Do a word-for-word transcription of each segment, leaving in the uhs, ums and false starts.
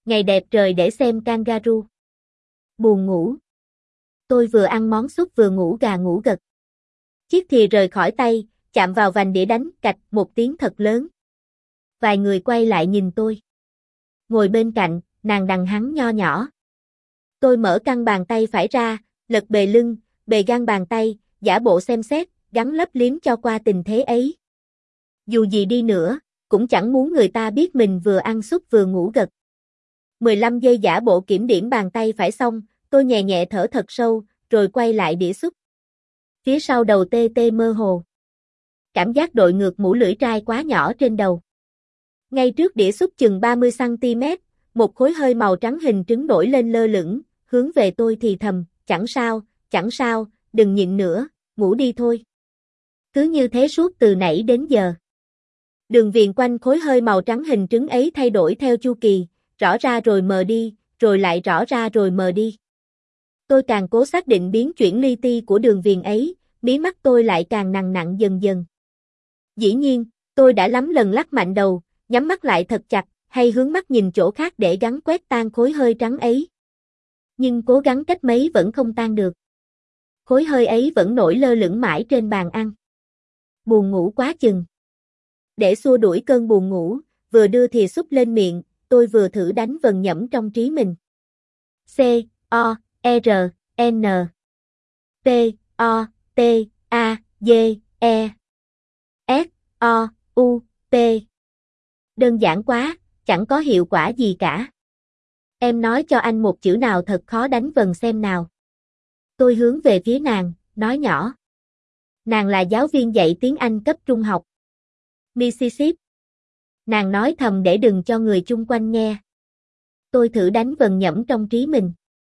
Ngày đẹp trời để xem kangaroo. Buồn ngủ. Tôi vừa ăn món súp vừa ngủ gà ngủ gật. Chiếc thìa rời khỏi tay, chạm vào vành đĩa đánh cạch một tiếng thật lớn. Vài người quay lại nhìn tôi. Ngồi bên cạnh, nàng đằng hắn nho nhỏ. Tôi mở căng bàn tay phải ra, lật bề lưng, bề gan bàn tay, giả bộ xem xét, gắn lấp liếm cho qua tình thế ấy. Dù gì đi nữa, cũng chẳng muốn người ta biết mình vừa ăn súp vừa ngủ gật. mười lăm giây giả bộ kiểm điểm bàn tay phải xong, tôi nhẹ nhẹ thở thật sâu, rồi quay lại đĩa súp. Phía sau đầu tê tê mơ hồ. Cảm giác đội ngược mũ lưỡi trai quá nhỏ trên đầu. Ngay trước đĩa súp chừng ba mươi xăng ti mét, một khối hơi màu trắng hình trứng nổi lên lơ lửng, hướng về tôi thì thầm, chẳng sao, chẳng sao, đừng nhịn nữa, ngủ đi thôi. Cứ như thế suốt từ nãy đến giờ. Đường viền quanh khối hơi màu trắng hình trứng ấy thay đổi theo chu kỳ, rõ ra rồi mờ đi, rồi lại rõ ra rồi mờ đi. Tôi càng cố xác định biến chuyển li ti của đường viền ấy, mí mắt tôi lại càng nặng nặng dần dần. Dĩ nhiên, tôi đã lắm lần lắc mạnh đầu, nhắm mắt lại thật chặt, hay hướng mắt nhìn chỗ khác để gắng quét tan khối hơi trắng ấy. Nhưng cố gắng cách mấy vẫn không tan được. Khối hơi ấy vẫn nổi lơ lửng mãi trên bàn ăn. Buồn ngủ quá chừng. Để xua đuổi cơn buồn ngủ, vừa đưa thìa súp lên miệng, tôi vừa thử đánh vần nhẩm trong trí mình. C, O, R, N, P, O, T, A, D, E, S, O, U, P. Đơn giản quá, chẳng có hiệu quả gì cả. Em nói cho anh một chữ nào thật khó đánh vần xem nào. Tôi hướng về phía nàng, nói nhỏ. Nàng là giáo viên dạy tiếng Anh cấp trung học. Mississippi. Nàng nói thầm để đừng cho người chung quanh nghe. Tôi thử đánh vần nhẩm trong trí mình.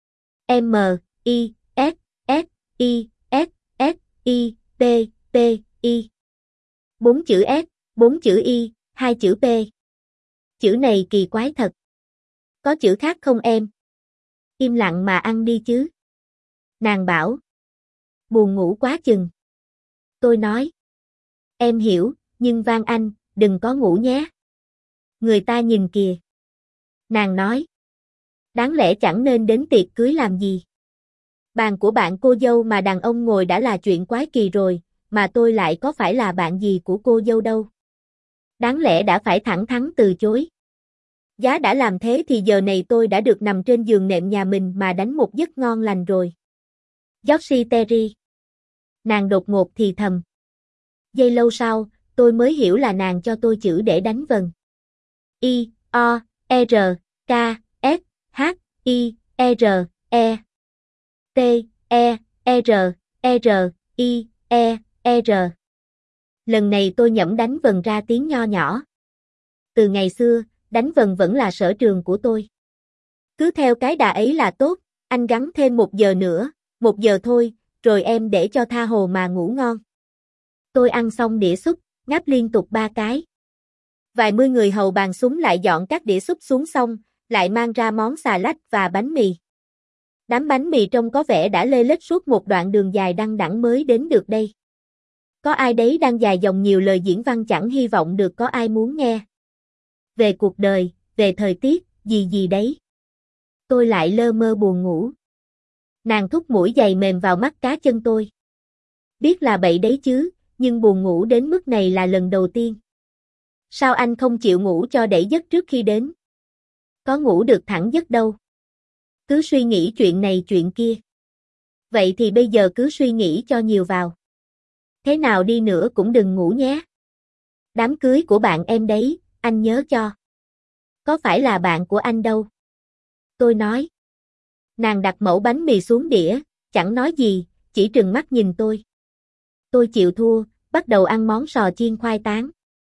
M, I, S, S, I, S, S, I, P, P, I. Bốn chữ S, bốn chữ I, hai chữ P. Chữ này kỳ quái thật. Có chữ khác không em? Im lặng mà ăn đi chứ. Nàng bảo. Buồn ngủ quá chừng. Tôi nói. Em hiểu, nhưng van anh, đừng có ngủ nhé. Người ta nhìn kìa. Nàng nói. Đáng lẽ chẳng nên đến tiệc cưới làm gì. Bàn của bạn cô dâu mà đàn ông ngồi đã là chuyện quái kỳ rồi, mà tôi lại có phải là bạn gì của cô dâu đâu. Đáng lẽ đã phải thẳng thắn từ chối. Giá đã làm thế thì giờ này tôi đã được nằm trên giường nệm nhà mình mà đánh một giấc ngon lành rồi. George Terry. Nàng đột ngột thì thầm. Giây lâu sau, tôi mới hiểu là nàng cho tôi chữ để đánh vần. I, O, R, K, S, H, I, R, E. T, E, R, R, I, E, R. Lần này tôi nhẩm đánh vần ra tiếng nho nhỏ. Từ ngày xưa, đánh vần vẫn là sở trường của tôi. Cứ theo cái đà ấy là tốt, anh gắng thêm một giờ nữa, một giờ thôi, rồi em để cho tha hồ mà ngủ ngon. Tôi ăn xong đĩa súp, ngáp liên tục ba cái. Vài mươi người hầu bàn súng lại dọn các đĩa súp xuống xong, lại mang ra món xà lách và bánh mì. Đám bánh mì trông có vẻ đã lê lết suốt một đoạn đường dài đăng đẵng mới đến được đây. Có ai đấy đang dài dòng nhiều lời diễn văn chẳng hy vọng được có ai muốn nghe. Về cuộc đời, về thời tiết, gì gì đấy. Tôi lại lơ mơ buồn ngủ. Nàng thúc mũi giày mềm vào mắt cá chân tôi. Biết là bậy đấy chứ, nhưng buồn ngủ đến mức này là lần đầu tiên. Sao anh không chịu ngủ cho đẩy giấc trước khi đến? Có ngủ được thẳng giấc đâu. Cứ suy nghĩ chuyện này chuyện kia. Vậy thì bây giờ cứ suy nghĩ cho nhiều vào. Thế nào đi nữa cũng đừng ngủ nhé. Đám cưới của bạn em đấy, anh nhớ cho. Có phải là bạn của anh đâu. Tôi nói. Nàng đặt mẩu bánh mì xuống đĩa, chẳng nói gì, chỉ trừng mắt nhìn tôi. Tôi chịu thua, bắt đầu ăn món sò chiên khoai tán.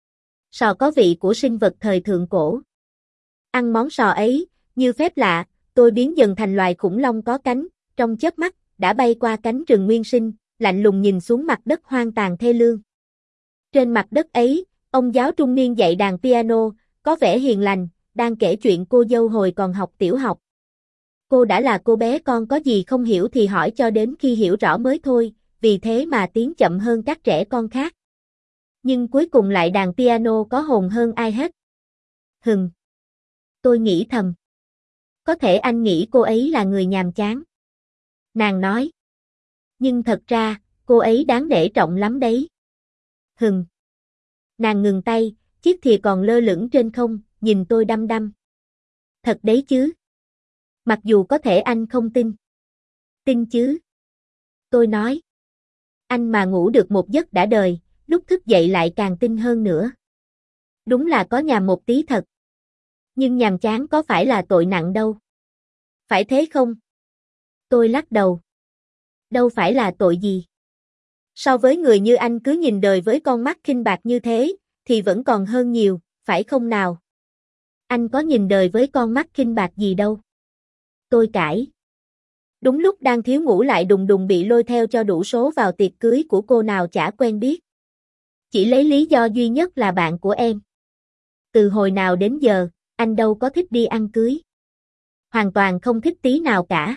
Sò có vị của sinh vật thời thượng cổ. Ăn món sò ấy, như phép lạ, tôi biến dần thành loài khủng long có cánh, trong chớp mắt, đã bay qua cánh rừng nguyên sinh, lạnh lùng nhìn xuống mặt đất hoang tàn thê lương. Trên mặt đất ấy, ông giáo trung niên dạy đàn piano, có vẻ hiền lành, đang kể chuyện cô dâu hồi còn học tiểu học. Cô đã là cô bé con có gì không hiểu thì hỏi cho đến khi hiểu rõ mới thôi, vì thế mà tiến chậm hơn các trẻ con khác. Nhưng cuối cùng lại đàn piano có hồn hơn ai hết. Hừm. Tôi nghĩ thầm. Có thể anh nghĩ cô ấy là người nhàm chán. Nàng nói. Nhưng thật ra, cô ấy đáng để trọng lắm đấy. Hừm. Nàng ngừng tay, chiếc thìa còn lơ lửng trên không, nhìn tôi đăm đăm. Thật đấy chứ. Mặc dù có thể anh không tin. Tin chứ. Tôi nói. Anh mà ngủ được một giấc đã đời, lúc thức dậy lại càng tin hơn nữa. Đúng là có nhàm một tí thật. Nhưng nhàm chán có phải là tội nặng đâu. Phải thế không? Tôi lắc đầu. Đâu phải là tội gì. So với người như anh cứ nhìn đời với con mắt khinh bạc như thế, thì vẫn còn hơn nhiều, phải không nào? Anh có nhìn đời với con mắt khinh bạc gì đâu. Tôi cãi. Đúng lúc đang thiếu ngủ lại đùng đùng bị lôi theo cho đủ số vào tiệc cưới của cô nào chả quen biết. Chỉ lấy lý do duy nhất là bạn của em. Từ hồi nào đến giờ, anh đâu có thích đi ăn cưới. Hoàn toàn không thích tí nào cả.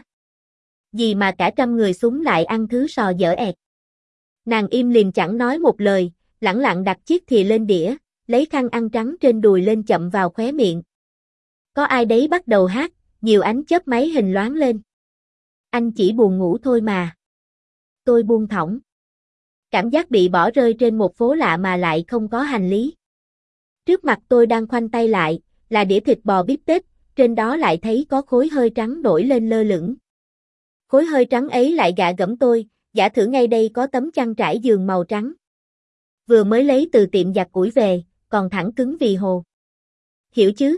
Gì mà cả trăm người súng lại ăn thứ sò dở ẹt. Nàng im lìm chẳng nói một lời, lẳng lặng đặt chiếc thìa lên đĩa, lấy khăn ăn trắng trên đùi lên chậm vào khóe miệng. Có ai đấy bắt đầu hát, nhiều ánh chớp máy hình loáng lên. Anh chỉ buồn ngủ thôi mà. Tôi buông thõng. Cảm giác bị bỏ rơi trên một phố lạ mà lại không có hành lý. Trước mặt tôi đang khoanh tay lại, là đĩa thịt bò bít tết, trên đó lại thấy có khối hơi trắng nổi lên lơ lửng. Khối hơi trắng ấy lại gạ gẫm tôi, giả thử ngay đây có tấm chăn trải giường màu trắng. Vừa mới lấy từ tiệm giặt ủi về, còn thẳng cứng vì hồ. Hiểu chứ?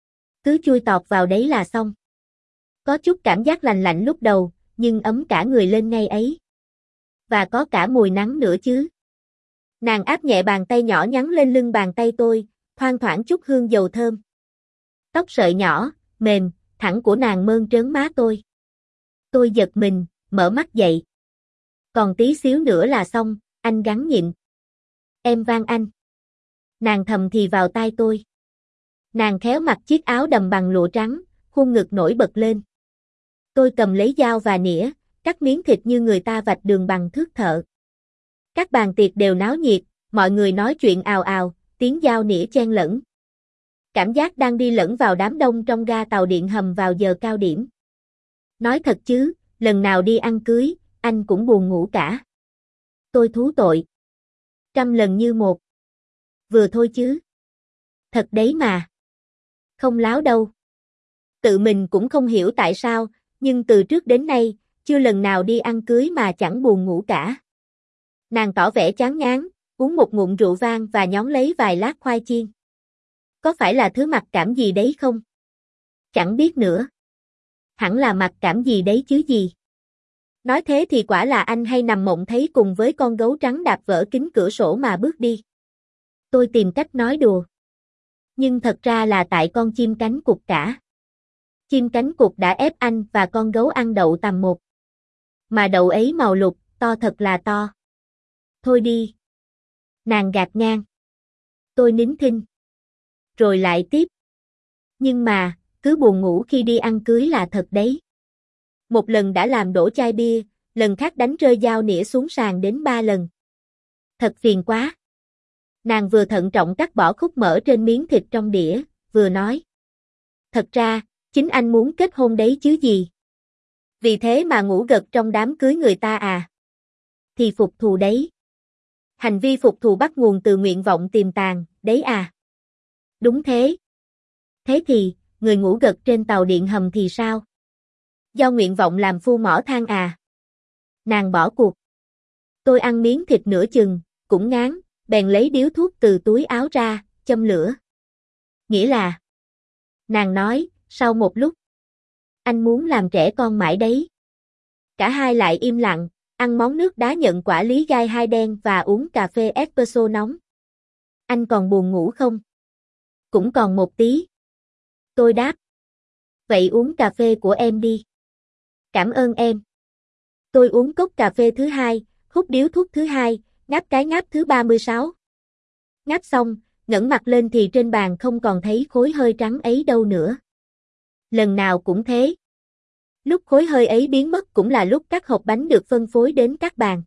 Cứ chui tọt vào đấy là xong. Có chút cảm giác lành lạnh lúc đầu, nhưng ấm cả người lên ngay ấy. Và có cả mùi nắng nữa chứ. Nàng áp nhẹ bàn tay nhỏ nhắn lên lưng bàn tay tôi, thoang thoảng chút hương dầu thơm. Tóc sợi nhỏ, mềm, thẳng của nàng mơn trớn má tôi. Tôi giật mình, mở mắt dậy. Còn tí xíu nữa là xong, anh gắng nhịn. Em van anh. Nàng thầm thì vào tai tôi. Nàng khéo mặc chiếc áo đầm bằng lụa trắng, khuôn ngực nổi bật lên. Tôi cầm lấy dao và nĩa, cắt miếng thịt như người ta vạch đường bằng thước thợ. Các bàn tiệc đều náo nhiệt, mọi người nói chuyện ào ào, tiếng dao nĩa chen lẫn. Cảm giác đang đi lẫn vào đám đông trong ga tàu điện hầm vào giờ cao điểm. Nói thật chứ, lần nào đi ăn cưới, anh cũng buồn ngủ cả. Tôi thú tội. Trăm lần như một. Vừa thôi chứ. Thật đấy mà. Không láo đâu. Tự mình cũng không hiểu tại sao, nhưng từ trước đến nay, chưa lần nào đi ăn cưới mà chẳng buồn ngủ cả. Nàng tỏ vẻ chán ngán, uống một ngụm rượu vang và nhón lấy vài lát khoai chiên. Có phải là thứ mặc cảm gì đấy không? Chẳng biết nữa. Hẳn là mặc cảm gì đấy chứ gì. Nói thế thì quả là anh hay nằm mộng thấy cùng với con gấu trắng đạp vỡ kính cửa sổ mà bước đi. Tôi tìm cách nói đùa. Nhưng thật ra là tại con chim cánh cụt cả. Chim cánh cụt đã ép anh và con gấu ăn đậu tầm một. Mà đậu ấy màu lục, to thật là to. Thôi đi. Nàng gạt ngang. Tôi nín thinh. Rồi lại tiếp. Nhưng mà, cứ buồn ngủ khi đi ăn cưới là thật đấy. Một lần đã làm đổ chai bia, lần khác đánh rơi dao nĩa xuống sàn đến ba lần. Thật phiền quá. Nàng vừa thận trọng cắt bỏ khúc mỡ trên miếng thịt trong đĩa, vừa nói. Thật ra, chính anh muốn kết hôn đấy chứ gì. Vì thế mà ngủ gật trong đám cưới người ta à. Thì phục thù đấy. Hành vi phục thù bắt nguồn từ nguyện vọng tiềm tàng, đấy à. Đúng thế. Thế thì, người ngủ gật trên tàu điện hầm thì sao? Do nguyện vọng làm phu mỏ than à? Nàng bỏ cuộc. Tôi ăn miếng thịt nửa chừng, cũng ngán, bèn lấy điếu thuốc từ túi áo ra, châm lửa. Nghĩa là... Nàng nói, sau một lúc. Anh muốn làm trẻ con mãi đấy. Cả hai lại im lặng, ăn món nước đá nhận quả lý gai hai đen và uống cà phê espresso nóng. Anh còn buồn ngủ không? Cũng còn một tí. Tôi đáp. Vậy uống cà phê của em đi. Cảm ơn em. Tôi uống cốc cà phê thứ hai, hút điếu thuốc thứ hai, ngáp cái ngáp thứ ba mươi sáu. Ngáp xong, ngẩng mặt lên thì trên bàn không còn thấy khối hơi trắng ấy đâu nữa. Lần nào cũng thế. Lúc khối hơi ấy biến mất cũng là lúc các hộp bánh được phân phối đến các bàn.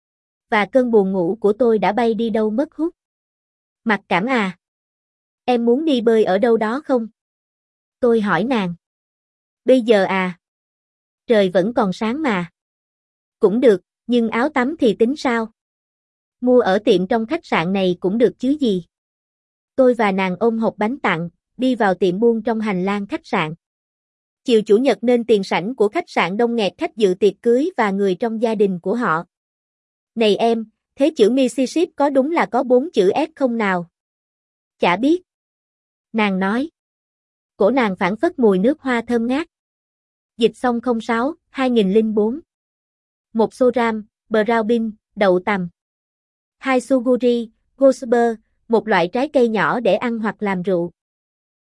Và cơn buồn ngủ của tôi đã bay đi đâu mất hút. Mặc cảm à? Em muốn đi bơi ở đâu đó không? Tôi hỏi nàng. Bây giờ à? Trời vẫn còn sáng mà. Cũng được, nhưng áo tắm thì tính sao? Mua ở tiệm trong khách sạn này cũng được chứ gì. Tôi và nàng ôm hộp bánh tặng, đi vào tiệm buôn trong hành lang khách sạn. Chiều chủ nhật nên tiền sảnh của khách sạn đông nghẹt khách dự tiệc cưới và người trong gia đình của họ. Này em, thế chữ Mississippi có đúng là có bốn chữ S không nào? Chả biết. Nàng nói. Cổ nàng phảng phất mùi nước hoa thơm ngát. Dịch xong không sáu, hai nghìn lẻ bốn. Một xô ram, brown bean, đậu tằm. Hai suguri, gosber, một loại trái cây nhỏ để ăn hoặc làm rượu.